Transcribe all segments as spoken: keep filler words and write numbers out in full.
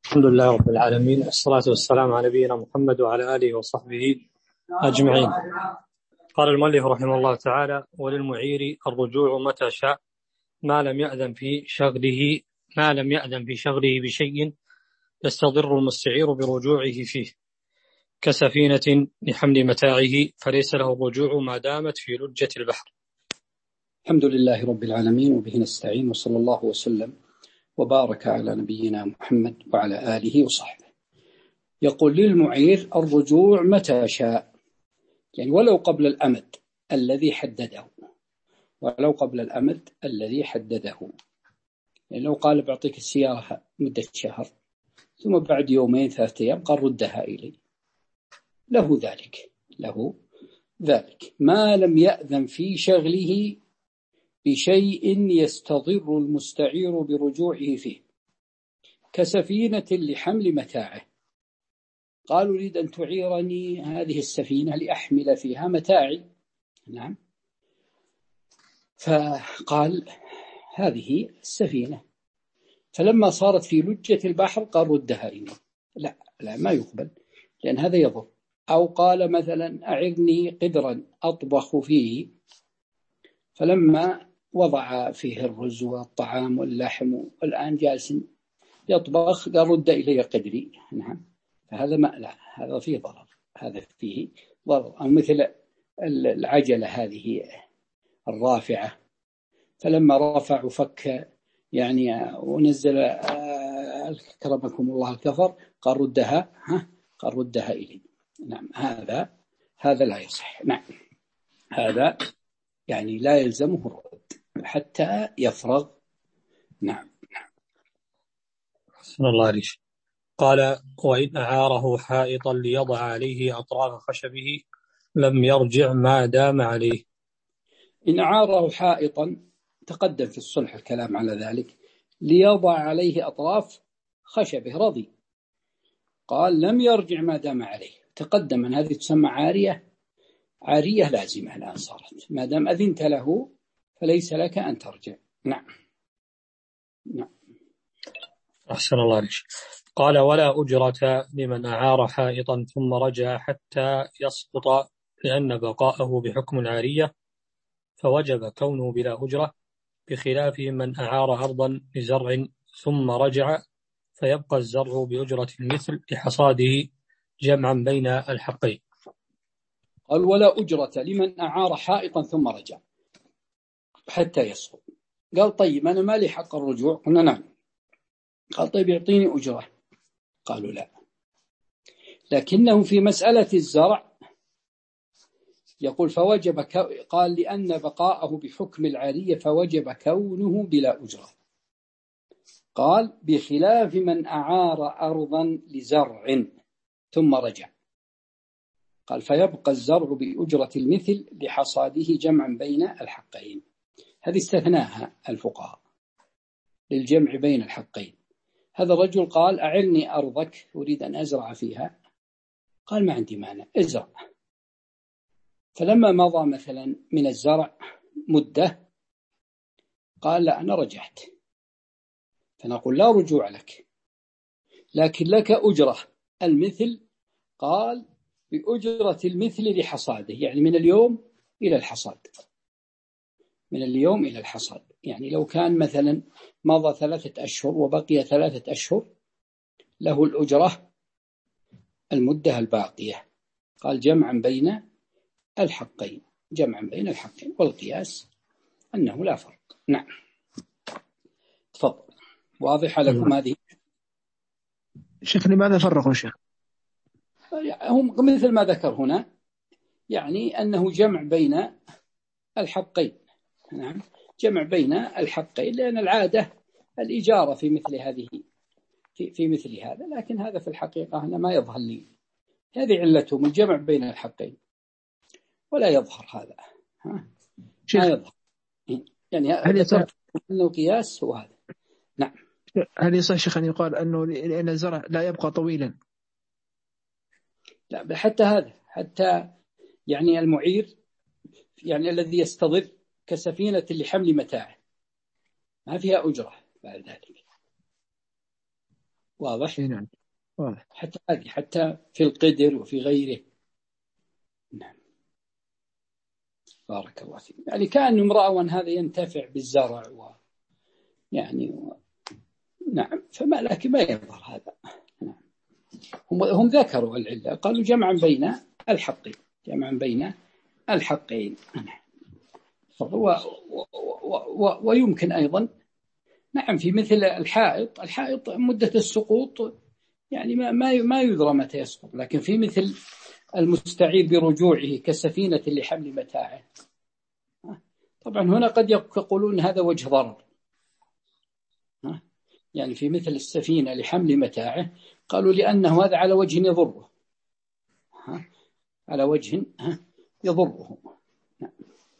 الحمد لله رب العالمين، الصلاة والسلام على نبينا محمد وعلى آله وصحبه أجمعين. قال المؤلف رحمه الله تعالى: وللمعير الرجوع متى شاء ما لم يأذن في شغله ما لم يأذن في شغله بشيء يستضر المستعير برجوعه فيه، كسفينة لحمل متاعه، فليس له الرجوع ما دامت في لجة البحر. الحمد لله رب العالمين، وبه نستعين، وصلى الله وسلم وبارك على نبينا محمد وعلى آله وصحبه. يقول: للمعير الرجوع متى شاء، يعني ولو قبل الأمد الذي حدده ولو قبل الأمد الذي حدده يعني لو قال بعطيك السيارة مدة شهر، ثم بعد يومين ثلاثة أيام قال ردها إلي، له ذلك له ذلك ما لم يأذن في شغله بشيء يستضر المستعير برجوعه فيه، كسفينة لحمل متاعه. قال: أريد أن تعيرني هذه السفينة لأحمل فيها متاعي. نعم. فقال: هذه السفينة. فلما صارت في لجة البحر قال: ردها إلي. لا لا ما يقبل، لأن هذا يضر. أو قال مثلا: أعرني قدرا أطبخ فيه، فلما وضع فيه الرز والطعام واللحم والآن جالس يطبخ قال: رد إلي قدري. نعم. فهذا ما لا، هذا فيه ضرر، هذا فيه ضرر. أو مثل العجلة هذه الرافعة، فلما رفع وفك يعني ونزل كرمكم الله الكفر قال: ردها ها قال: ردها إلي. نعم. هذا هذا لا يصح. نعم. هذا يعني لا يلزمه الرد حتى يفرغ. نعم. حسن الله عليك. قال: وإن أعاره حائطا ليضع عليه أطراف خشبه لم يرجع ما دام عليه. إن أعاره حائطا، تقدم في الصلح الكلام على ذلك، ليضع عليه أطراف خشبه رضي، قال: لم يرجع ما دام عليه. تقدم أن هذه تسمى عارية، عارية لازمة الآن صارت، ما دام أذنت له فليس لك أن ترجع. نعم. نعم. أحسن الله عليك. قال: ولا أجرة لمن أعار حائطا ثم رجع حتى يسقط، لأن بقاءه بحكم العارية فوجب كونه بلا أجرة، بخلاف من أعار أرضا لزرع ثم رجع فيبقى الزرع بأجرة المثل لحصاده، جمعا بين الحقين. قال: ولا أجرة لمن أعار حائطا ثم رجع حتى يسقط. قال: طيب أنا ما لي حق الرجوع؟ قلنا: نعم. قال: طيب يعطيني أجرة؟ قالوا: لا. لكنه في مسألة الزرع يقول: فوجب كو... قال: لأن بقاءه بحكم العارية فوجب كونه بلا أجرة. قال: بخلاف من أعار أرضا لزرع ثم رجع. قال: فيبقى الزرع بأجرة المثل لحصاده، جمعا بين الحقين. هذه استثناها الفقهاء للجمع بين الحقين. هذا الرجل قال: أعلني أرضك أريد أن أزرع فيها. قال: ما عندي مانع، ازرع. فلما مضى مثلا من الزرع مدة قال: لا أنا رجعت. فنقول: لا رجوع لك، لكن لك أجرة المثل. قال: بأجرة المثل لحصاده، يعني من اليوم إلى الحصاد. من اليوم إلى الحصاد، يعني لو كان مثلا مضى ثلاثة أشهر وبقي ثلاثة أشهر له الأجرة المدة الباقية. قال: جمعا بين الحقين، جمعا بين الحقين، والقياس أنه لا فرق. نعم. تفضل. واضح لكم هذه؟ شيخ لماذا فرقوا شيخ؟ هم مثل ما ذكر هنا، يعني أنه جمع بين الحقين. نعم، جمع بين الحقين، لأن العادة الإجارة في مثل هذه في, في مثل هذا، لكن هذا في الحقيقة أنا ما يظهر لي. هذه علتهم الجمع بين الحقين، ولا يظهر هذا. ها؟ ما يظهر، يعني هذا أنه القياس هو هذا. نعم. هل يصح شيخ أن يقال أنه لأن الزرع لا يبقى طويلا؟ لا، بل حتى هذا، حتى يعني المعير يعني الذي يستضر كسفينة لحمل متاعه ما فيها أجرة بعد ذلك. واضح؟ نعم واضح. حتى هذه حتى في القدر وفي غيره. نعم بارك الله فيك. يعني كأن امرأة هذا ينتفع بالزرع و يعني و... نعم فما لكن ما يظهر هذا. نعم. هم هم ذكروا العلة، قالوا جمعا بين الحقين، جمعا بين الحقين. و... و... و... و... ويمكن أيضا نعم في مثل الحائط، الحائط مدة السقوط يعني ما ما ما يدرى متى يسقط، لكن في مثل المستعير برجوعه كسفينة لحمل متاعه، طبعا هنا قد يقولون هذا وجه ضرر، يعني في مثل السفينة لحمل متاعه قالوا لأنه هذا على وجه يضره، على وجه يضره. نعم,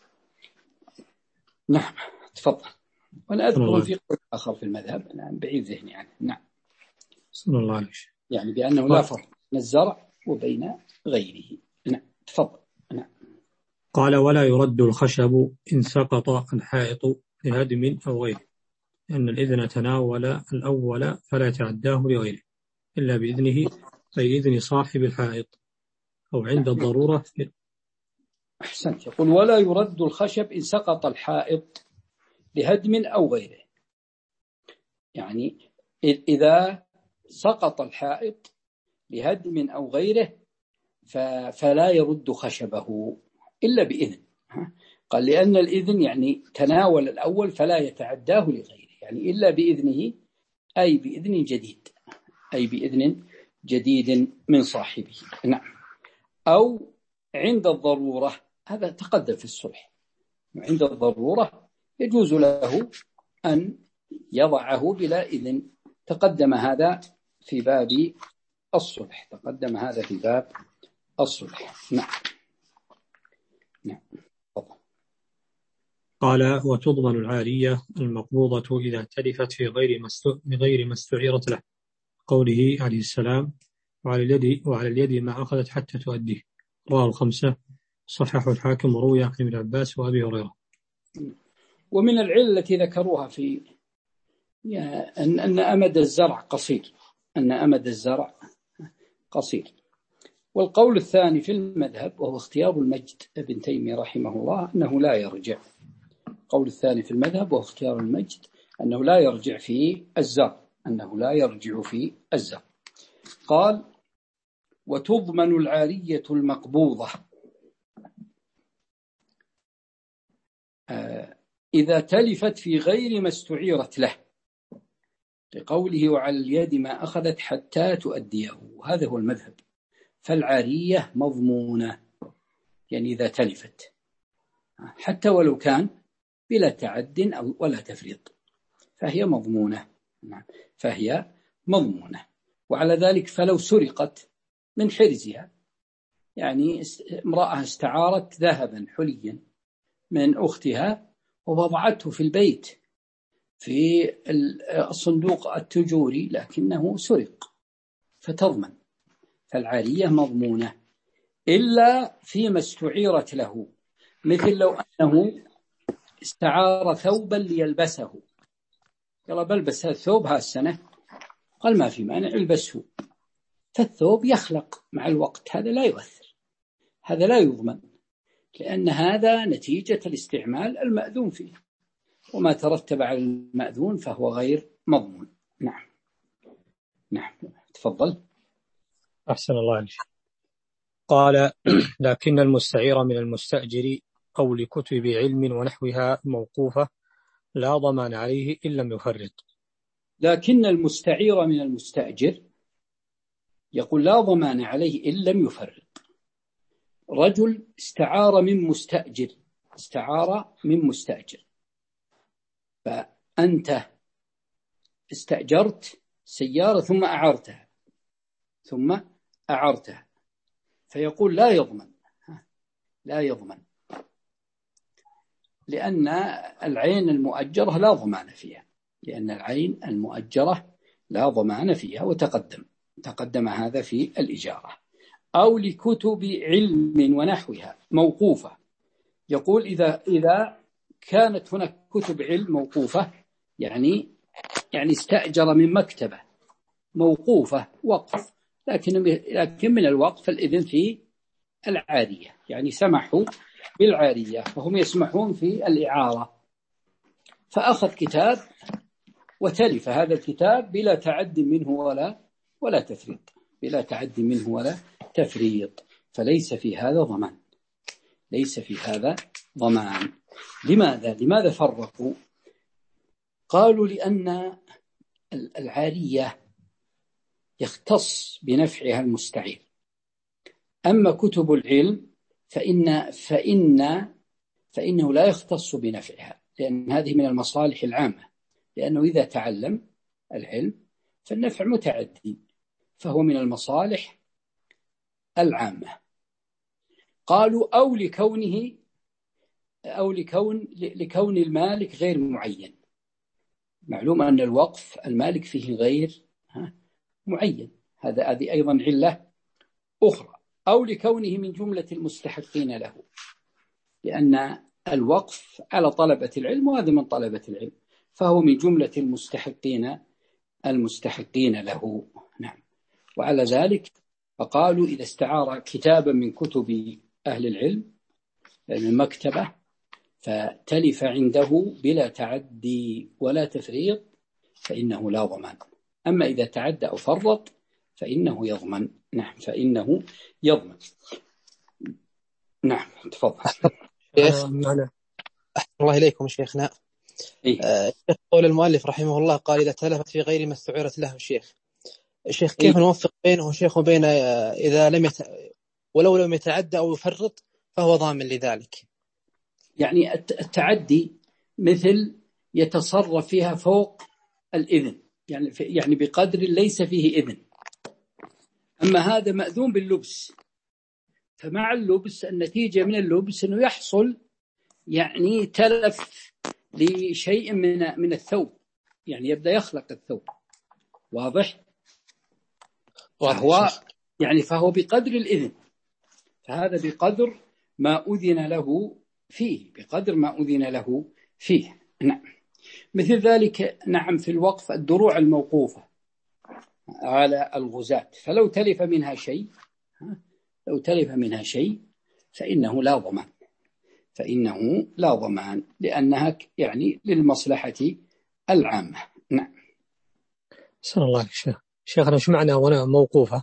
نعم. تفضل. وأنا أذكر في قول آخر في المذهب أنا بعيد ذهني عنه. نعم صلى الله عليه وسلم. يعني بأنه لا فرق بين الزرع وبين غيره. نعم تفضل. نعم. قال ولا يرد الخشب إن سقط الحائط لهدم أو غيره، لأن الإذن تناول الأول فلا يتعداه لغيره إلا بإذنه، أي إذن صاحب الحائط أو عند الضرورة. أحسنت. يقول ولا يرد الخشب إن سقط الحائط لهدم أو غيره، يعني إذا سقط الحائط لهدم أو غيره فلا يرد خشبه إلا بإذن. قال لأن الإذن يعني تناول الأول فلا يتعداه لغيره، يعني إلا بإذنه، أي بإذن جديد، أي بإذن جديد من صاحبه. نعم. أو عند الضرورة، هذا تقدم في الصلح، عند الضرورة يجوز له أن يضعه بلا إذن، تقدم هذا في باب الصلح، تقدم هذا في باب الصلح. نعم. نعم. قال وتضمن العارية المقبوضة إذا تلفت في غير غير ما استعيرت له، قوله عليه السلام وعلى اليد وعلى اليد ما أخذت حتى تؤديه، رواه الخمسة، صححه الحاكم، وروي عن ابن عباس وأبي هريرة. ومن العلة التي ذكروها في أن أن أمد الزرع قصير، أن أمد الزرع قصير. والقول الثاني في المذهب وهو اختيار المجد ابن تيمية رحمه الله أنه لا يرجع. القول الثاني في المذهب وهو اختيار المجد أنه لا يرجع في الزرع، أنه لا يرجع في الزرع. قال وتضمن العارية المقبوضة إذا تلفت في غير ما استعيرت له، لقوله وعلى اليد ما أخذت حتى تؤديه، هذا هو المذهب. فالعارية مضمونة، يعني إذا تلفت حتى ولو كان بلا تعد أو ولا تفريط فهي مضمونة. فهي مضمونة. وعلى ذلك فلو سرقت من حرزها، يعني امرأة استعارت ذهبا حليا من أختها ووضعته في البيت في الصندوق التجوري لكنه سرق فتضمن، فالعارية مضمونة إلا فيما استعيرت له، مثل لو أنه استعار ثوبا ليلبسه، يلا بلبس هذا الثوب هالسنة، قال ما في مانع البسه، فالثوب يخلق مع الوقت، هذا لا يؤثر، هذا لا يضمن، لأن هذا نتيجة الاستعمال المأذون فيه، وما ترتب على المأذون فهو غير مضمون. نعم. نعم تفضل. أحسن الله عليك. قال لكن المستعير من المستأجر أو لكتب علم ونحوها موقوفة لا ضمان عليه إن لم يفرط. لكن المستعير من المستأجر يقول لا ضمان عليه إن لم يفرط. رجل استعار من مستأجر، استعار من مستأجر، فأنت استأجرت سيارة ثم أعرتها ثم أعرتها فيقول لا يضمن، لا يضمن، لأن العين المؤجرة لا ضمان فيها، لأن العين المؤجرة لا ضمان فيها، وتقدم تقدم هذا في الإجارة. أو لكتب علم ونحوها موقوفة، يقول إذا إذا كانت هناك كتب علم موقوفة، يعني يعني استأجر من مكتبة موقوفة وقف، لكن لكن من الوقف الإذن في العارية، يعني سمحوا بالعارية، فهم يسمحون في الإعارة. فأخذ كتاب وتلف هذا الكتاب بلا تعد منه ولا ولا تفريط، بلا تعد منه ولا تفريط، فليس في هذا ضمان، ليس في هذا ضمان. لماذا؟ لماذا فرقوا؟ قالوا لأن العارية يختص بنفعها المستعير، أما كتب العلم فإن فإن فإنه لا يختص بنفعها، لأن هذه من المصالح العامة، لأنه إذا تعلم العلم فالنفع متعدي، فهو من المصالح العامة. قالوا أو لكونه أو لكون لكون المالك غير معين، معلوم أن الوقف المالك فيه غير معين، هذا هذه أيضا علة أخرى. أو لكونه من جملة المستحقين له، لأن الوقف على طلبة العلم وهذا من طلبة العلم، فهو من جملة المستحقين المستحقين له. نعم. وعلى ذلك فقالوا إذا استعار كتابا من كتب أهل العلم من مكتبة فتلف عنده بلا تعدي ولا تفريط فإنه لا ضمان، أما إذا تعدى أو فرط فإنه يضمن. نعم، فإنه يضمن. نعم، تفضل. شيخ الله إليكم شيخنا. إيه؟ آه قول المؤلف رحمه الله قال إذا تلفت في غير ما استعيرت له. الشيخ الشيخ كيف إيه؟ نوفق بينه شيخ وبين آه إذا لم يت... ولو لم يتعدى أو يفرط فهو ضامن لذلك؟ يعني التعدي مثل يتصرف فيها فوق الإذن، يعني يعني بقدر ليس فيه إذن، أما هذا مأذون باللبس، فمع اللبس النتيجة من اللبس أنه يحصل يعني تلف لشيء من من الثوب، يعني يبدأ يخلق الثوب. واضح؟ فهو يعني فهو بقدر الإذن، فهذا بقدر ما أذن له فيه، بقدر ما أذن له فيه. نعم. مثل ذلك نعم في الوقف الدروع الموقوفة على الغزاة، فلو تلف منها شيء لو تلف منها شيء فإنه لا ضمان، فإنه لا ضمان لأنها يعني للمصلحة العامة. نعم. سن الله شيخ. شيخنا شو معنى وانا موقوفة؟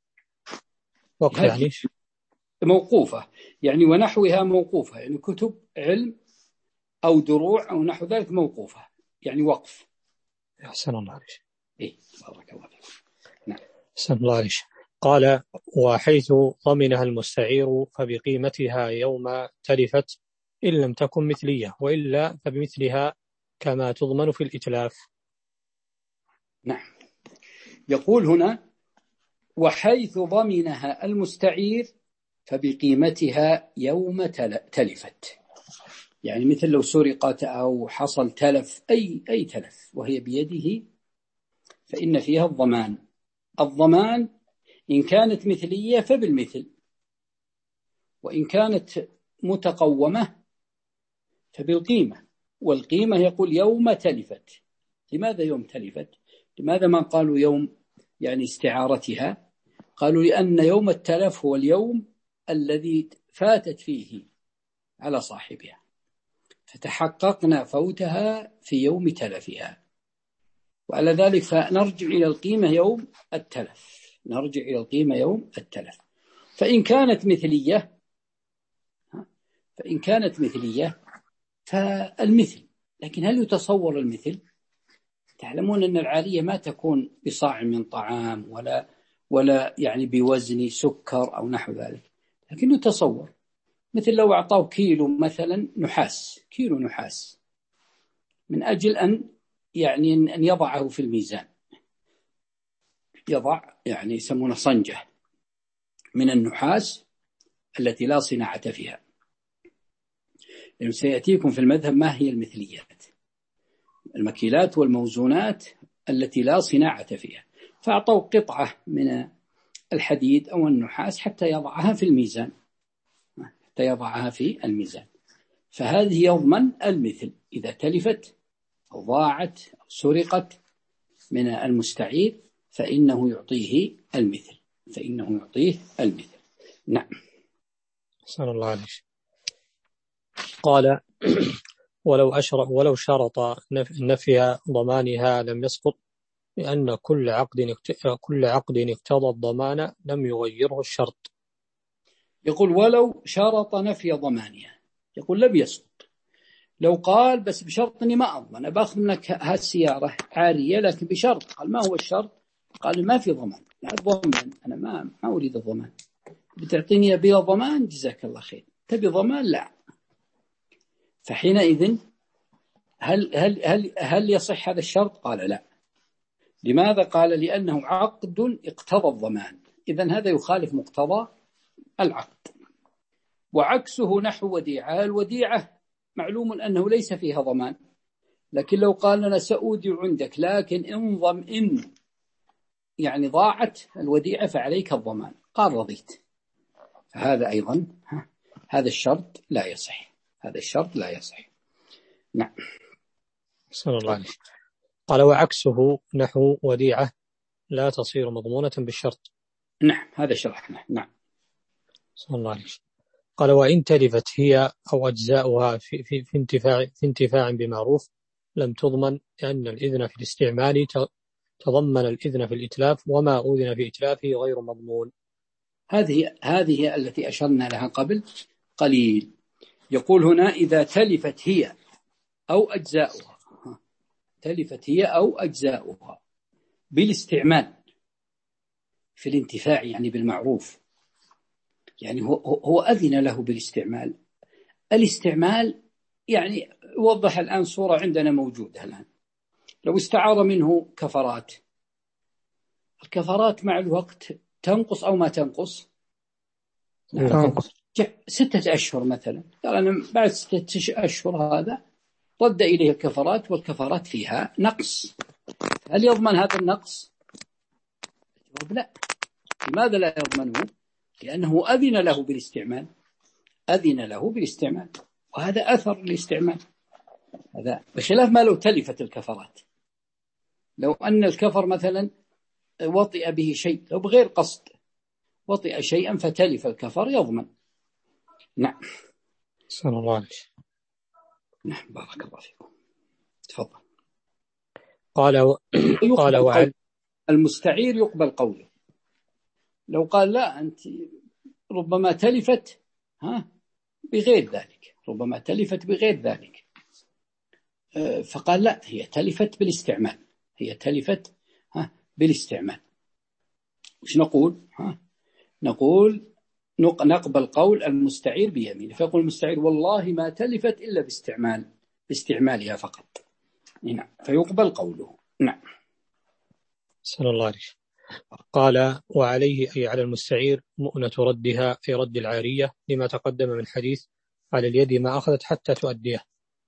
وقف يعني موقوفة يعني ونحوها موقوفة، يعني كتب علم أو دروع أو نحو ذلك موقوفة، يعني وقف. أحسن الله عليك. إيه بارك الله فيك. نعم. أحسن الله عليك. قال وحيث ضمنها المستعير فبقيمتها يوم تلفت إن لم تكن مثلية، وإلا فبمثلها كما تضمن في الإتلاف. نعم. يقول هنا وحيث ضمنها المستعير فبقيمتها يوم تلفت، يعني مثل لو سرقت أو حصل تلف أي أي تلف وهي بيده فإن فيها الضمان. الضمان إن كانت مثلية فبالمثل، وإن كانت متقومة فبالقيمة، والقيمة يقول يوم تلفت. لماذا يوم تلفت؟ لماذا ما قالوا يوم يعني استعارتها؟ قالوا لأن يوم التلف هو اليوم الذي فاتت فيه على صاحبها، فتحققنا فوتها في يوم تلفها، وعلى ذلك فنرجع إلى القيمة يوم التلف، نرجع إلى القيمة يوم التلف. فإن كانت مثلية فإن كانت مثلية فالمثل، لكن هل يتصور المثل؟ تعلمون أن العارية ما تكون بصاع من طعام ولا ولا يعني بوزن سكر أو نحو ذلك، لكن يتصور مثل لو أعطاه كيلو مثلا نحاس، كيلو نحاس من أجل أن يعني أن يضعه في الميزان، يضع يعني يسمونه صنجة من النحاس التي لا صناعة فيها. لأنه سيأتيكم في المذهب ما هي المثليات، المكيلات والموزونات التي لا صناعة فيها، فأعطوا قطعة من الحديد أو النحاس حتى يضعها في الميزان، حتى يضعها في الميزان، فهذه يضمن المثل إذا تلفت أو ضاعت أو سرقت من المستعير، فإنه يعطيه المثل فإنه يعطيه المثل نعم. أحسن الله عليك. قال ولو أشرط ولو شرط نفي ضمانها لم يسقط، لأن كل عقد كل عقد اقتضى الضمان لم يغيره الشرط. يقول ولو شرط نفي ضمانها، يقول لم يسقط. لو قال بس بشرط اني ما اضمن، باخذ منك هالسياره عاريه لكن بشرط، قال ما هو الشرط؟ قال ما في ضمان، لا ضمن، انا ما ما اريد الضمان، بتعطيني بلا ضمان جزاك الله خير، تبي ضمان لا. فحينئذ هل هل هل هل يصح هذا الشرط؟ قال لا. لماذا؟ قال لأنه عقد اقتضى الضمان، إذن هذا يخالف مقتضى العقد. وعكسه نحو وديعة، الوديعة معلوم أنه ليس فيها ضمان، لكن لو قال لنا سأودع عندك لكن إن ضم إن يعني ضاعت الوديعة فعليك الضمان، قال رضيت، فهذا أيضا هذا الشرط لا يصح، هذا الشرط لا يصح. نعم. صلى الله عليه. قال وعكسه نحو وديعة لا تصير مضمونة بالشرط. نعم هذا شرحنا. نعم. صلى الله عليه. قال وإن تلفت هي أو أجزاؤها في, في, في, انتفاع, في انتفاع بمعروف لم تضمن، لأن الإذن في الاستعمال تضمن الإذن في الإتلاف، وما أذن في إتلافه غير مضمون. هذه هذه التي أشرنا لها قبل قليل. يقول هنا إذا تلفت هي أو أجزاؤها، تلفت هي أو أجزاؤها بالاستعمال في الانتفاع يعني بالمعروف، يعني هو, هو أذن له بالاستعمال. الاستعمال يعني وضح الآن صورة عندنا موجودة الآن، لو استعار منه كفرات، الكفرات مع الوقت تنقص أو ما تنقص؟ تنقص. ستة أشهر مثلا، قال أنا بعد ستة أشهر هذا رد إليه الكفرات، والكفرات فيها نقص، هل يضمن هذا النقص؟ لا. لماذا لا يضمنه؟ لأنه أذن له بالاستعمال، أذن له بالاستعمال، وهذا أثر الاستعمال، هذا بخلاف ما لو تلفت الكفرات. لو أن الكفر مثلا وطئ به شيء، لو بغير قصد وطئ شيئا فتلف الكفر يضمن. نعم. صلى الله عليه. نعم بارك الله فيكم. تفضل. قال و... قال وعل المستعير يقبل قوله. لو قال لا أنت ربما تلفت ها بغير ذلك، ربما تلفت بغير ذلك، فقال لا هي تلفت بالاستعمال، هي تلفت ها بالاستعمال، وش نقول؟ ها نقول نقبل قول المستعير بيمينه، فيقول المستعير والله ما تلفت إلا باستعمال باستعمالها فقط. نعم فيقبل قوله. نعم. صلى الله عليه. قال وعليه أي على المستعير مؤنة ردها في رد العارية، لما تقدم من حديث على اليد ما أخذت حتى تؤديه.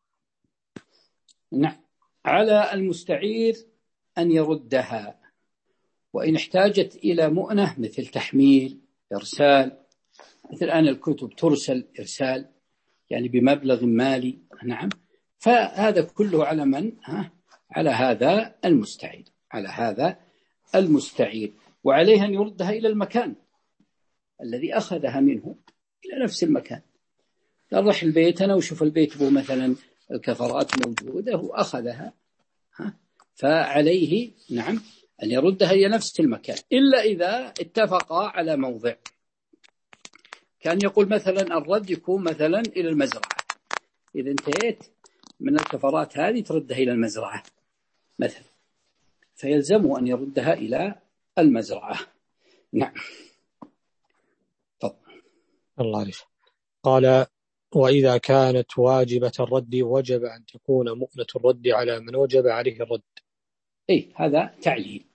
نعم على المستعير أن يردها، وإن احتاجت إلى مؤنة مثل تحميل إرسال، مثل الآن الكتب ترسل إرسال يعني بمبلغ مالي، نعم فهذا كله على من؟ ها على هذا المستعير، على هذا المستعير، وعليه أن يردها إلى المكان الذي أخذها منه، إلى نفس المكان. قال رح البيت أنا وشوف البيت هو مثلا الكفرات موجودة وأخذها، ها فعليه نعم أن يردها إلى نفس المكان، إلا إذا اتفقا على موضع. كان يقول مثلا الرد يكون مثلا إلى المزرعة، إذا انتهيت من الكفرات هذه تردها إلى المزرعة مثلا، فيلزمه أن يردها إلى المزرعة. نعم. طب. الله عليه. قال وإذا كانت واجبة الرد وجب أن تكون مؤنة الرد على من وجب عليه الرد. إيه هذا تعليل.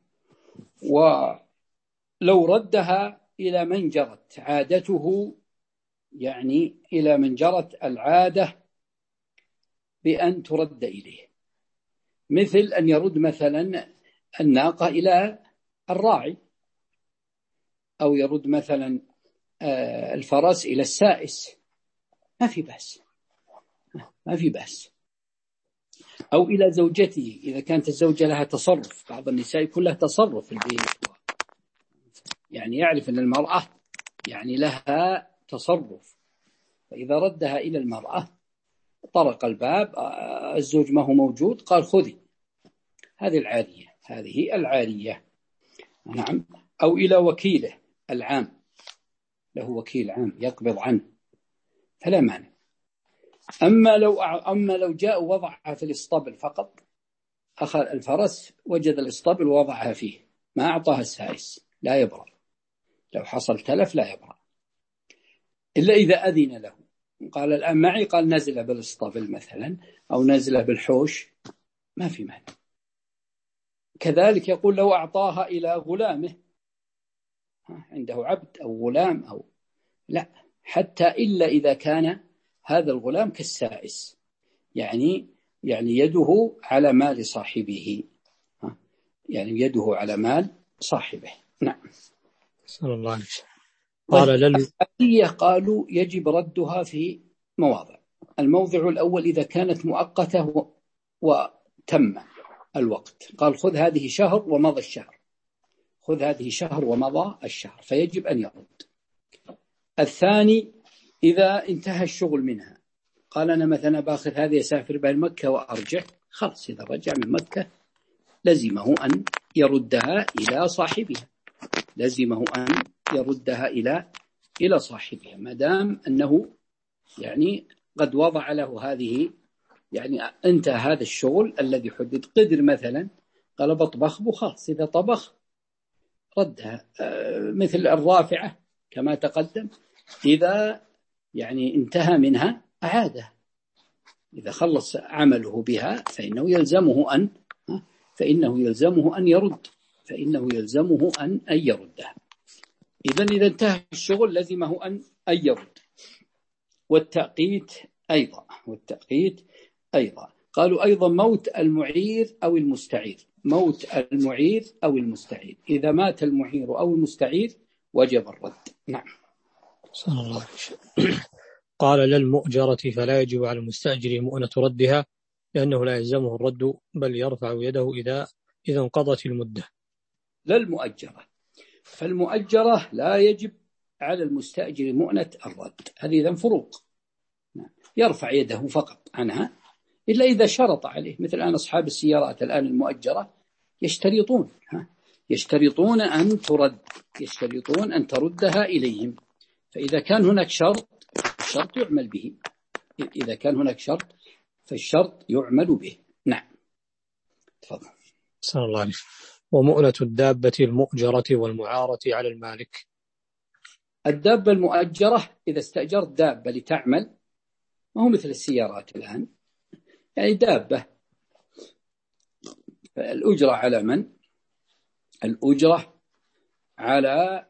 ولو ردها إلى من جرت عادته، يعني إلى من جرت العادة بأن ترد إليه، مثل أن يرد مثلا الناقة إلى الراعي، أو يرد مثلا الفرس إلى السائس، ما في بأس، ما في بأس. أو إلى زوجته إذا كانت الزوجة لها تصرف. بعض النساء يكون لها تصرف في البيت، يعني يعرف أن المرأة يعني لها تصرف، فإذا ردها إلى المرأة طرق الباب، الزوج ما هو موجود، قال خذي. هذه العارية، هذه العارية. نعم. أو إلى وكيله العام، له وكيل عام يقبض عنه فلا مانع. أما لو أما لو جاء وضعها في الإسطبل فقط، أخذ الفرس وجد الإسطبل ووضعها فيه، ما أعطاها السائس، لا يبرأ. لو حصل تلف لا يبرأ إلا إذا أذن له، قال الآن معي، قال نزل بالإسطبل مثلا أو نزل بالحوش، ما في مانع. كذلك يقول لو أعطاها إلى غلامه، عنده عبد أو غلام أو لا، حتى إلا إذا كان هذا الغلام كالسائس، يعني يعني يده على مال صاحبه، يعني يده على مال صاحبه. نعم. صلى الله عليه وسلم. قال لل... قالوا يجب ردها في مواضع. الموضع الأول إذا كانت مؤقتة و... وتم الوقت، قال خذ هذه شهر ومضى الشهر، خذ هذه شهر ومضى الشهر، فيجب أن يرد. الثاني إذا انتهى الشغل منها، قال أنا مثلا باخذ هذه أسافر بها مكة وأرجع، خلاص إذا رجع من مكة لزمه أن يردها إلى صاحبها، لزمه أن يردها إلى إلى صاحبها، ما دام أنه يعني قد وضع له هذه، يعني انتهى هذا الشغل الذي حدد. قدر مثلا قال بطبخ بخاص، إذا طبخ ردها. مثل الرافعة كما تقدم، إذا يعني انتهى منها أعادها، إذا خلص عمله بها فإنه يلزمه أن فإنه يلزمه أن يرد فإنه يلزمه أن أن يردها. إذن إذا انتهى الشغل لزمه أن أن يرد. والتأقيت أيضا والتأقيت أيضا قالوا أيضا موت المعير أو المستعير، موت المعير أو المستعير، إذا مات المعير أو المستعير وجب الرد. نعم. صلى الله عليه وسلم. قال للمؤجرة فلا يجب على المستأجر مؤنة ردها، لأنه لا يلزمه الرد، بل يرفع يده إذا إذا انقضت المدة. للمؤجرة، فالمؤجرة لا يجب على المستأجر مؤنة الرد، هذه إذن فروق. يرفع يده فقط عنها، إلا إذا شرط عليه. مثل الآن أصحاب السيارات الآن المؤجرة يشترطون يشترطون أن ترد يشترطون أن تردها إليهم، فإذا كان هناك شرط الشرط يعمل به إذا كان هناك شرط فالشرط يعمل به. نعم. تفضل. صلى الله عليه وسلم. ومؤنة الدابة المؤجرة والمعارة على المالك. الدابة المؤجرة إذا استأجرت دابة لتعمل، ما هو مثل السيارات الآن، يعني دابة، الأجرة على من؟ الأجرة على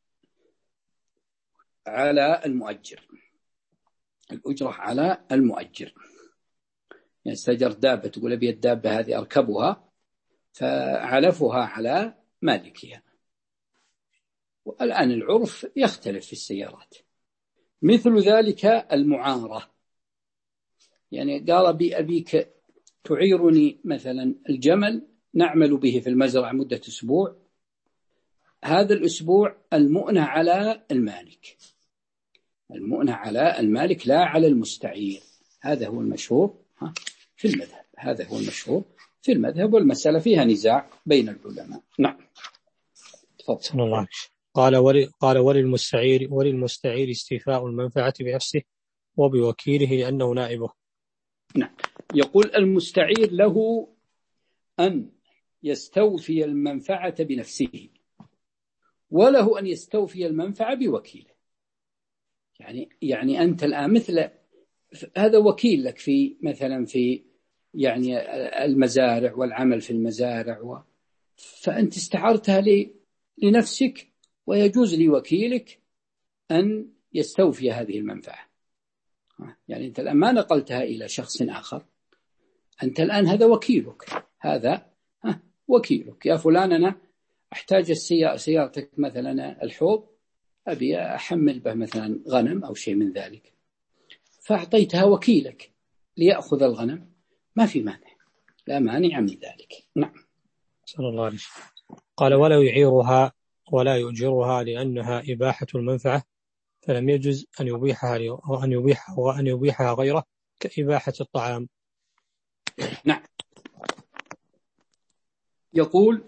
على المؤجر الأجرة على المؤجر. يعني استأجرت دابة، تقول أبي الدابة هذه أركبها، فعلفها على مالكها. والآن العرف يختلف في السيارات. مثل ذلك المعارة، يعني قال بي أبيك تعيرني مثلا الجمل نعمل به في المزرعة مدة أسبوع، هذا الأسبوع المؤنة على المالك المؤنة على المالك لا على المستعير. هذا هو المشهور في المذهب هذا هو المشهور في المذهب والمسألة فيها نزاع بين العلماء. نعم. تفضل. الله عليه. قال ولي قال وللمستعير وللمستعير استيفاء المنفعة بنفسه وبوكيله لأنه نائبه. نعم. يقول المستعير له أن يستوفي المنفعة بنفسه، وله أن يستوفي المنفعة بوكيله. يعني يعني أنت الآن مثل هذا وكيل لك في مثلا في يعني المزارع والعمل في المزارع و... فأنت استعرتها لنفسك، ويجوز لوكيلك أن يستوفي هذه المنفعة. يعني أنت الآن ما نقلتها إلى شخص آخر، أنت الآن هذا وكيلك هذا وكيلك. يا فلان أنا أحتاج السيارة سيارتك مثلا الحوض، أبي أحمل به مثلا غنم أو شيء من ذلك، فأعطيتها وكيلك ليأخذ الغنم، ما في مانع. لا مانع من ذلك. نعم. صلى الله عليه وسلم. قال ولا يعيرها ولا يؤجرها لأنها إباحة المنفعة، فلم يجز أن يبيحها وأن يبيحها وأن يبيحها غيره كإباحة الطعام. نعم. يقول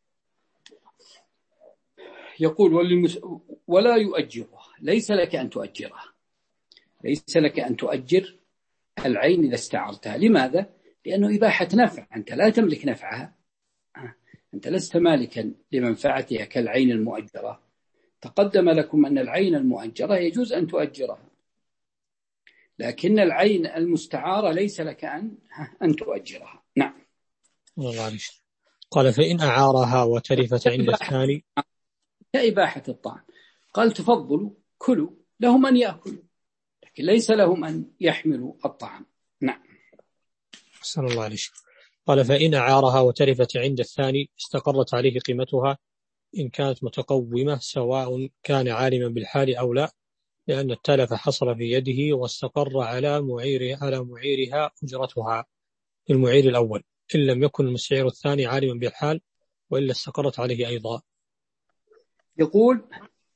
يقول ولا يؤجرها، ليس لك أن تؤجرها، ليس لك أن تؤجر العين إذا استعرتها. لماذا؟ لأنه إباحة نفع، أنت لا تملك نفعها، أنت لست مالكا لمنفعتها كالعين المؤجرة. تقدم لكم أن العين المؤجرة يجوز أن تؤجرها، لكن العين المستعارة ليس لك أن أن تؤجرها. نعم. الله عليه. قال فإن أعارها وتلفت عند الثاني كإباحة الطعام. قال تفضلوا كلوا، لهم أن يأكلوا لكن ليس لهم أن يحملوا الطعام. نعم. صلى الله عليه. قال فإن أعارها وتلفت عند الثاني استقرت عليه قيمتها إن كانت متقومة، سواء كان عالما بالحال أو لا، لأن التلف حصل في يده واستقر على معيرها على معيرها أجرتها للمعير الأول، إن لم يكن المستعير الثاني عالما بالحال، وإلا استقرت عليه أيضا. يقول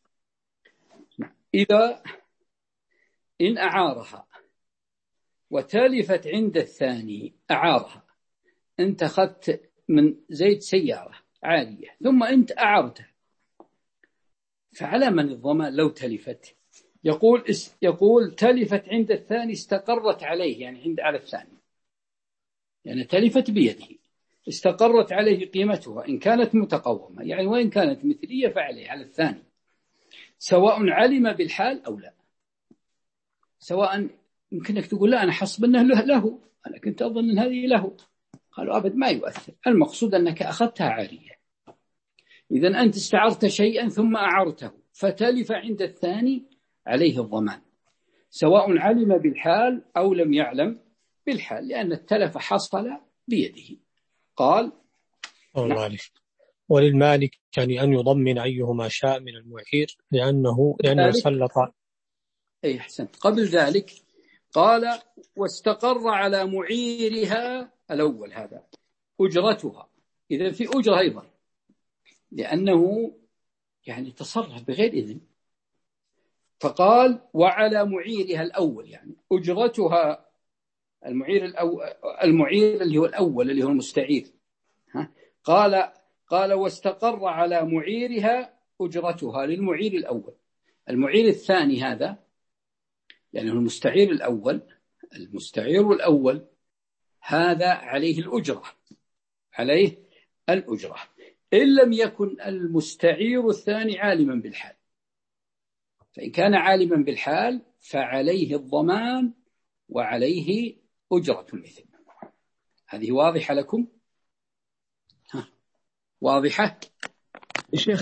إذا إن أعارها وتلفت عند الثاني، أعارها، أنت أخذت من زيد سيارة عالية ثم أنت أعرتها، فعلى من الضمان لو تلفت؟ يقول يقول تلفت عند الثاني استقرت عليه، يعني عند على الثاني، يعني تلفت بيده استقرت عليه قيمتها إن كانت متقومة، يعني وإن كانت مثلية فعليه على الثاني، سواء علم بالحال أو لا. سواء يمكنك تقول لا أنا حسب أنه له, له. أنا كنت أظن أن هذه له. قالوا أبد ما يؤثر، المقصود أنك أخذتها عارية. إذن أنت استعرت شيئا ثم أعرته فتلف عند الثاني، عليه الضمان سواء علم بالحال أو لم يعلم بالحال، لأن التلف حصل بيده. قال الله عليه. وللمالك كان أن يضمن أيهما شاء من المعير لأنه لأنه سلط. أي أحسنت. قبل ذلك قال واستقر على معيرها الأول، هذا أجرتها، إذن في أجرة أيضا، لأنه يعني تصرف بغير إذن. فقال وعلى معيرها الأول، يعني أجرتها المعير الأول، المعير اللي هو الأول اللي هو المستعير. ها؟ قال قال واستقر على معيرها أجرتها للمعير الأول. المعير الثاني هذا يعني هو المستعير الأول، المستعير الأول هذا عليه الأجرة، عليه الأجرة إن لم يكن المستعير الثاني عالما بالحال. فإن كان عالما بالحال فعليه الضمان وعليه أجرة المثل. هذه واضحة لكم؟ ها. واضحة؟ شيخ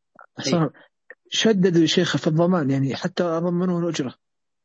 شددوا يا شيخ في الضمان، يعني حتى ضمنوه الأجرة.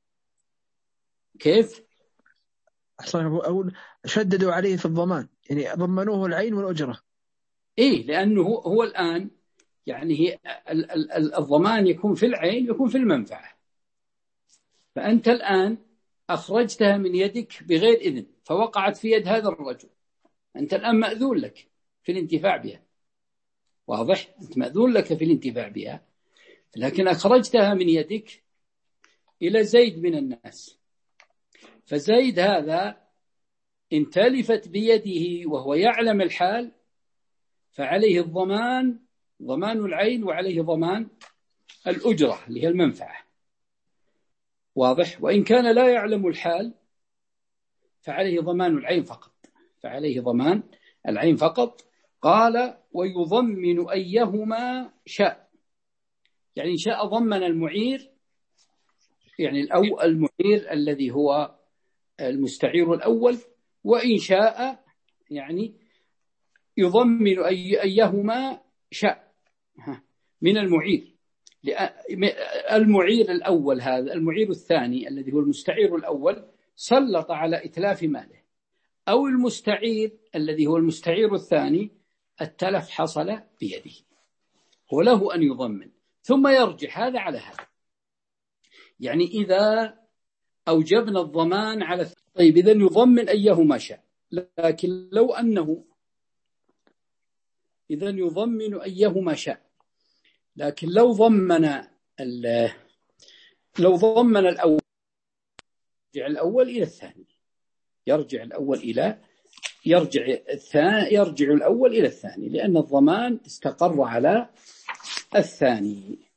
كيف؟ أقول شددوا عليه في الضمان، يعني ضمنوه العين والأجرة. إيه، لأنه هو الآن يعني هي الضمان يكون في العين يكون في المنفعة. فأنت الآن أخرجتها من يدك بغير إذن فوقعت في يد هذا الرجل، أنت الآن مأذون لك في الانتفاع بها. واضح؟ أنت مأذون لك في الانتفاع بها، لكن أخرجتها من يدك إلى زيد من الناس، فزيد هذا إن تلفت بيده وهو يعلم الحال فعليه الضمان، ضمان العين، وعليه ضمان الأجرة اللي هي المنفعة. واضح؟ وإن كان لا يعلم الحال فعليه ضمان العين فقط، فعليه ضمان العين فقط. قال ويضمن أيهما شاء، يعني إن شاء ضمن المعير، يعني الأو المعير الذي هو المستعير الأول، وإن شاء يعني يضمن أي أيهما شاء من المعير. المعير الأول هذا، المعير الثاني الذي هو المستعير الأول سلط على إتلاف ماله، أو المستعير الذي هو المستعير الثاني التلف حصل بيده، وله أن يضمن ثم يرجع هذا على هذا. يعني إذا أوجبنا الضمان على طيب إذن يضمن أيهما شاء، لكن لو أنه إذن يضمن أيهما شاء، لكن لو ضمن لو ضمن الأول يرجع الأول إلى الثاني، يرجع الأول إلى يرجع الثاني يرجع الأول إلى الثاني، لأن الضمان استقر على الثاني.